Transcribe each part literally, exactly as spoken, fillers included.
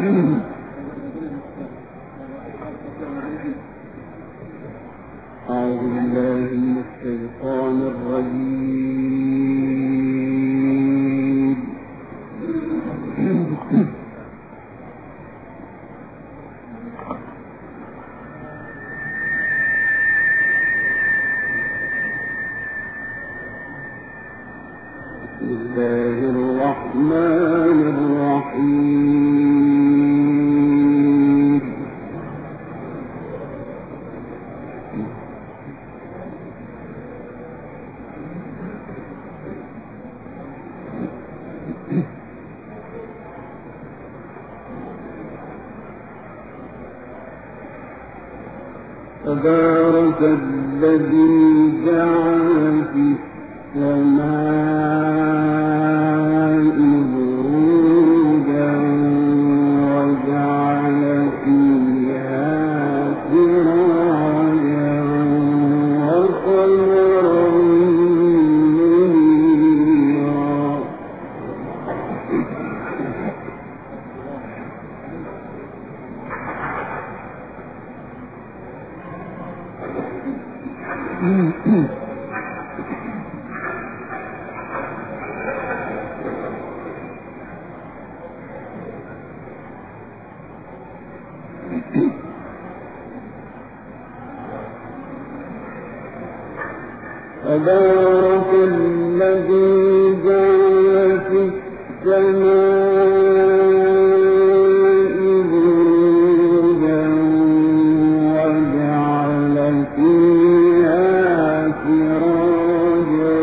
أعوذ بالله من الشيطان الرجيم. بسم الله الرحمن الرحيم. تبارك الذي جعل في السماء بروجا وجعل فيها سراجا وقمرا منيرا. تبارك الذي جعل في السماء بروجا وجعل فيها سراجا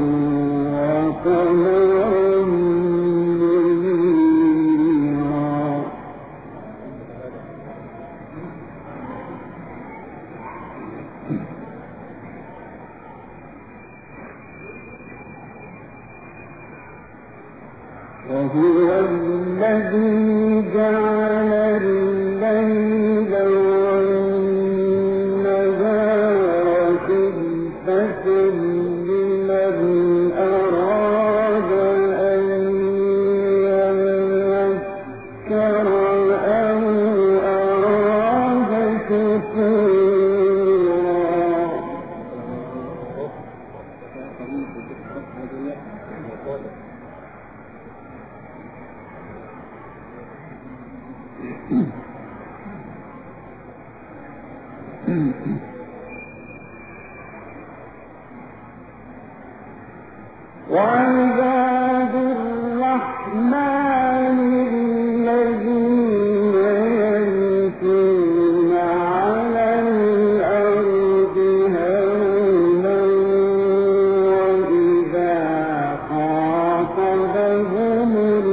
وقمرا منيرا. وهو الذي جعل الليل والنهار خلفة لمن أراد أن يذكر أو أراد شكورا. وعباد الرحمن الذين يمشون على الأرض هونا وإذا خاطبهم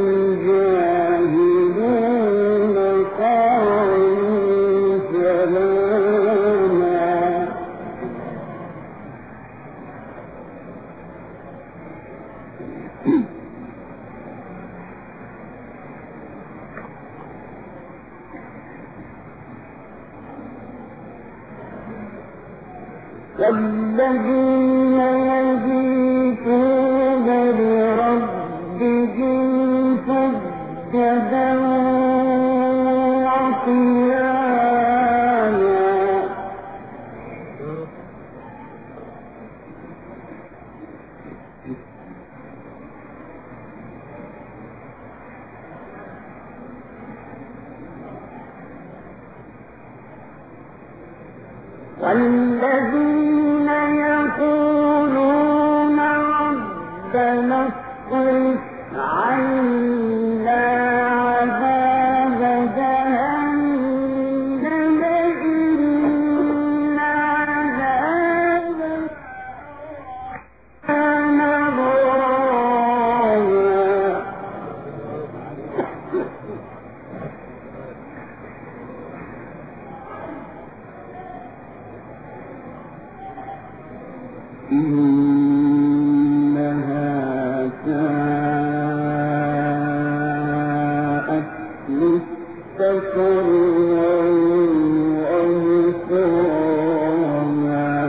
الجاهلون قالوا سلاما. والذين يبيتون لربهم سجدا وقياما. والذين يقولون ربنا اصرف عنا عذاب جهنم إن عذابها كان غراما. إنها ساءت مستقرا ومقاما.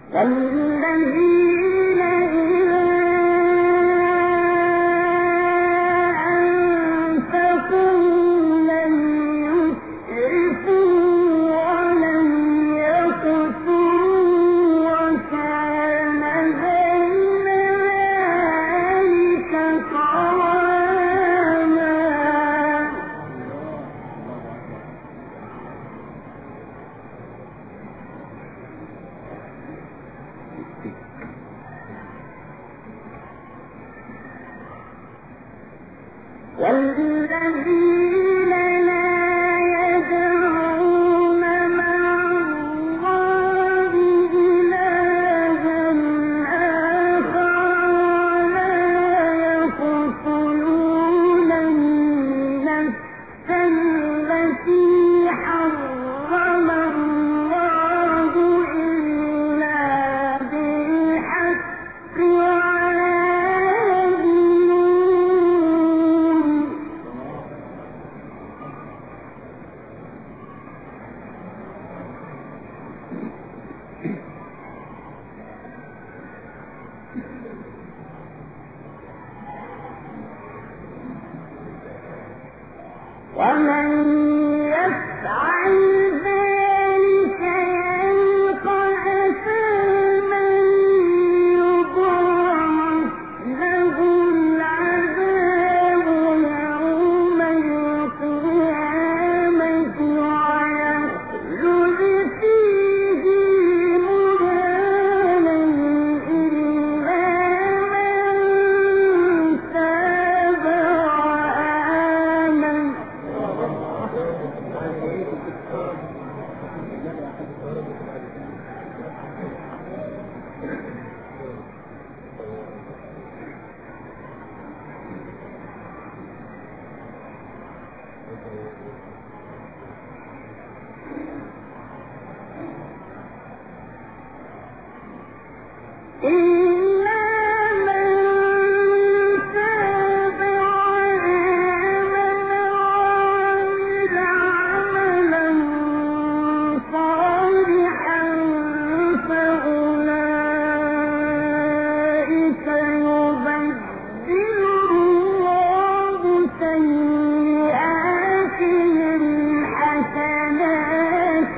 والذين إذا أنفقوا لم يسرفوا ولم يقتروا وكان بين ذلك قواما. والذين لا يدعون مع الله إلها آخر ولا يقتلون النفس التي حرم الله إلا بالحق ولا يزنون. ومن يفعل ذلك يلقى أثاما يضاعف له العذاب يوم القيامة ويخلد فيه مهانا إلا من تاب وآمن. إلا من تاب وآمن وعمل عملا صالحا فأولئك يبدل الله سيئاتهم حسنات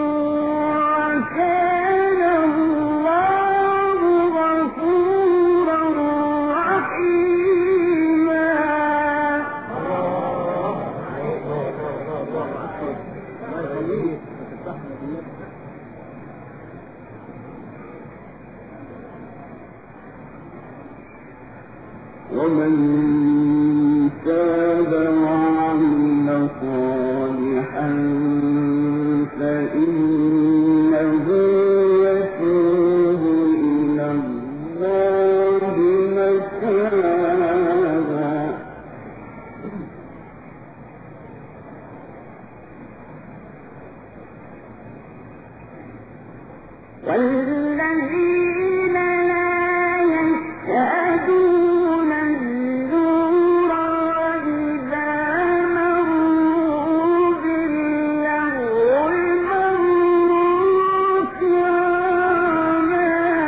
وكان الله غفورا رحيما. ومن تاب وعمل صالحا فإنه يتوب إلى الله متابا. والذين لا يشهدون الزور وإذا مروا باللغو مروا كراما.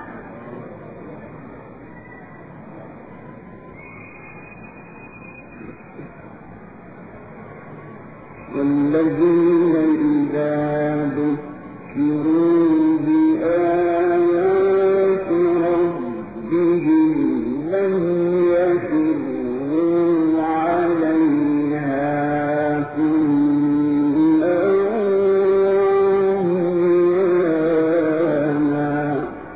والذين إذا ذكروا بآيات ربهم لم يخروا عليها سما وعميانا.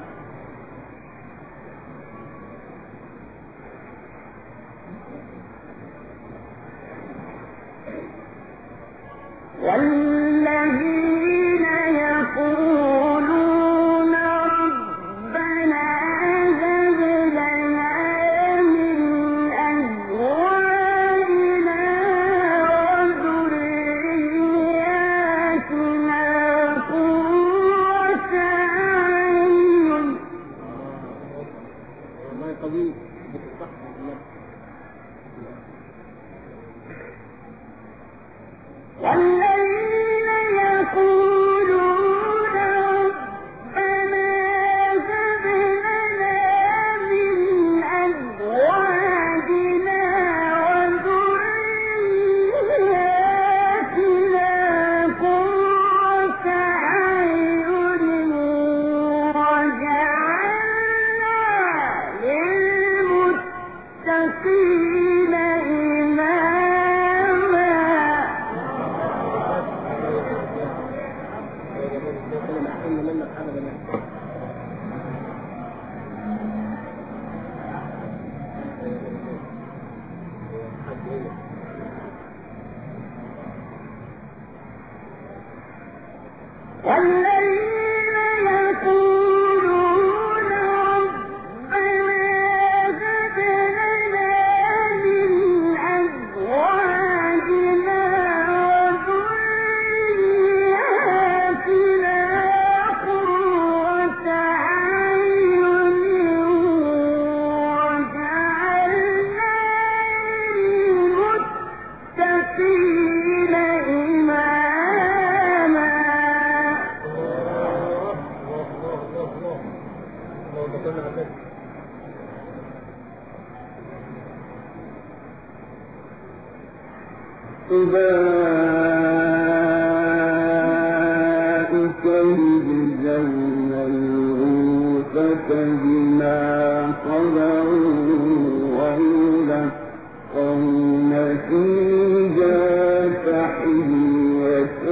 والذين يقولون ربنا هب لنا من أزواجنا وذرياتنا قرة أعين. والله قوي. والذين للمتقين إماما. والذين يقولون ربنا هب لنا من أزواجنا وذرياتنا قرة أعين واجعلنا للمتقين إماما. أولئك يجزون الغرفة بما صبروا ويلقون فيها تحية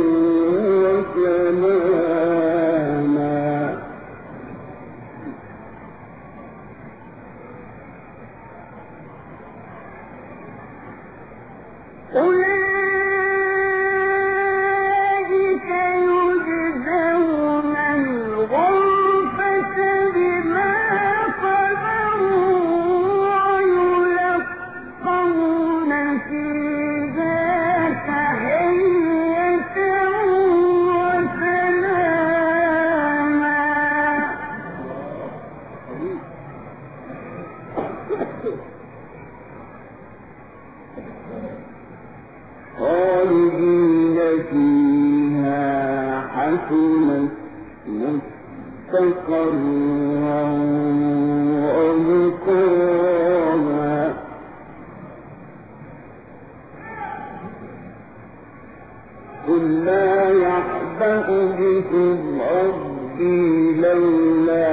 وسلاما. أولئك يجزون الغرفة بما صبروا ويلقون فيها تحية وسلاما. خالدين فيها حسنت مستقرا ومقاما. قل لا يحبأ بكم ربي لولا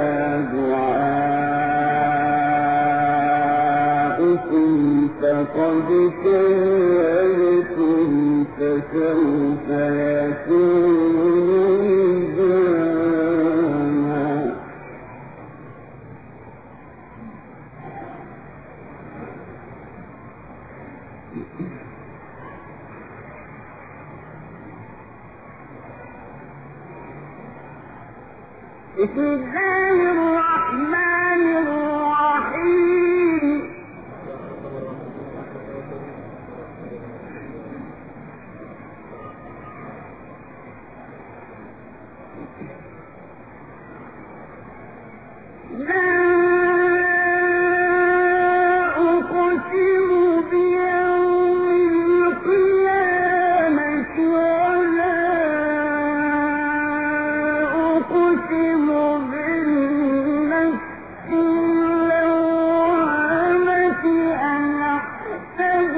دعاؤكم فقد كذبتم فسوف يكون لزاما. بسم الله الرحمن الرحيم. لا أقسم بيوم القيامة ولا أقسم بالنفس اللوامة. أيحسب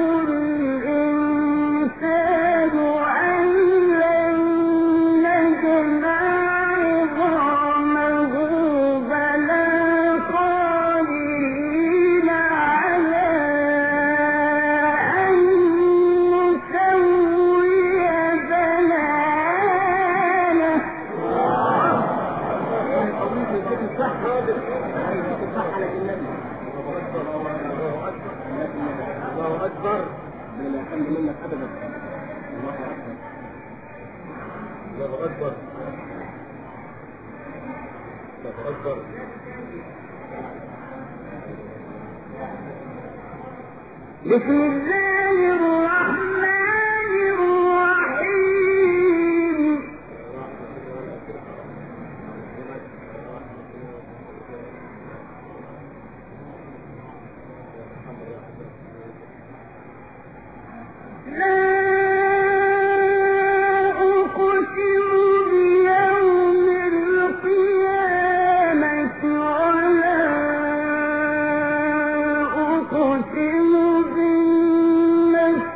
الإنسان أن لن نجمع عظامه بلى قادرين على أن نسوي بنانه. الله أكبر. من الحمد لله أبدا. الله أكبر. الله أكبر. الله أكبر. بسم الله الرحمن الرحيم. لا أقسم بيوم القيامة ولا أقسم بالنفس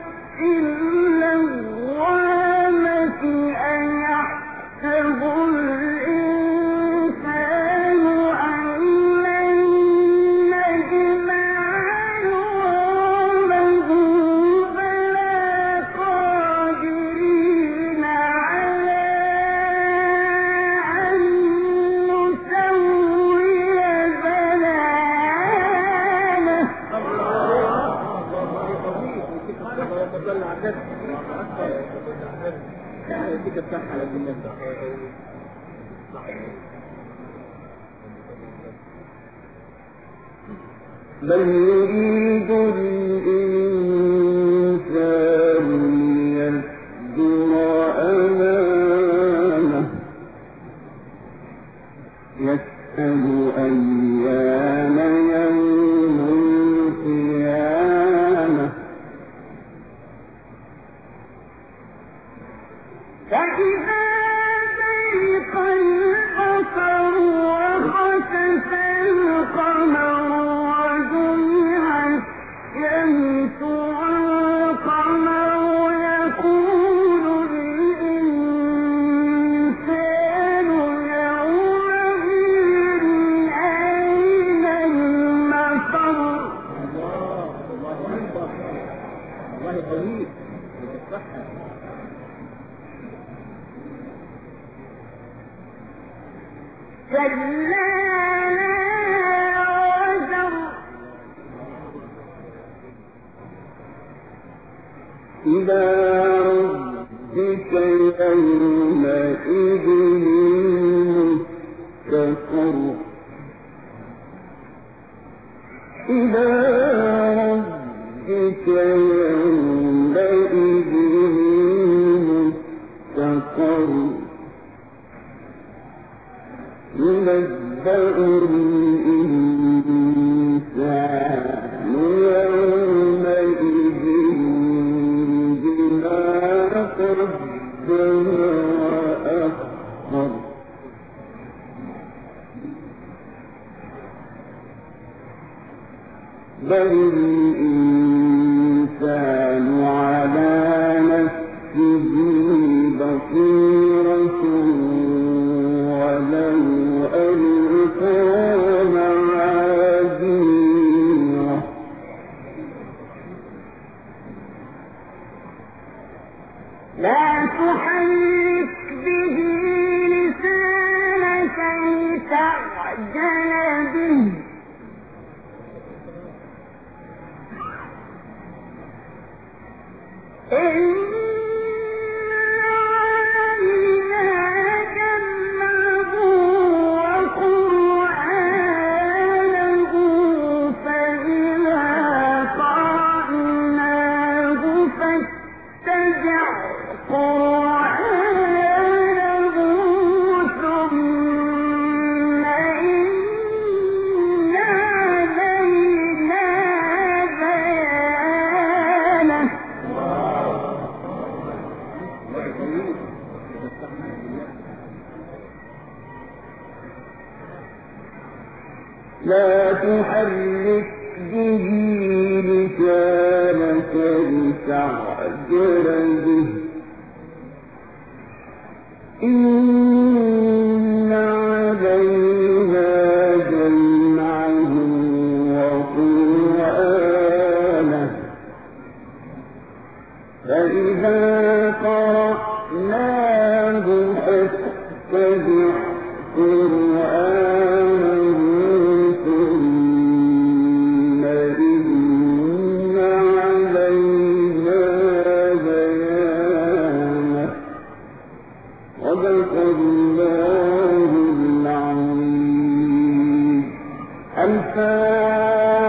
صلى على النبي. الله أكبر. يعني يديك الصحة على النبي. بل يريد الإنسان ليصدر أمامه يسأل أيان يوم القيامة فإذا برق البصر وخسف القمر وجمع الشمس والقمر يقول الإنسان يومئذ أين المفر. الله الله أكبر. الله طويل بالصحة. كلا لا وزر إلى ربك يومئذ المستقر إلى ربك يومئذ المستقر ينبأ الإنسان يومئذ بما قدم وأخر بل الإنسان على نفسه بصيرة ولو ألقى معاذيره لا تحرك به لسانك لتعجل به إن لا تحرك به لسانك لتعجل به إن علينا جمعه وقرآنه فإذا قرأناه فاتبع قرآنه ثم إن علينا بيانه صدق الله العظيم. الفاتحة.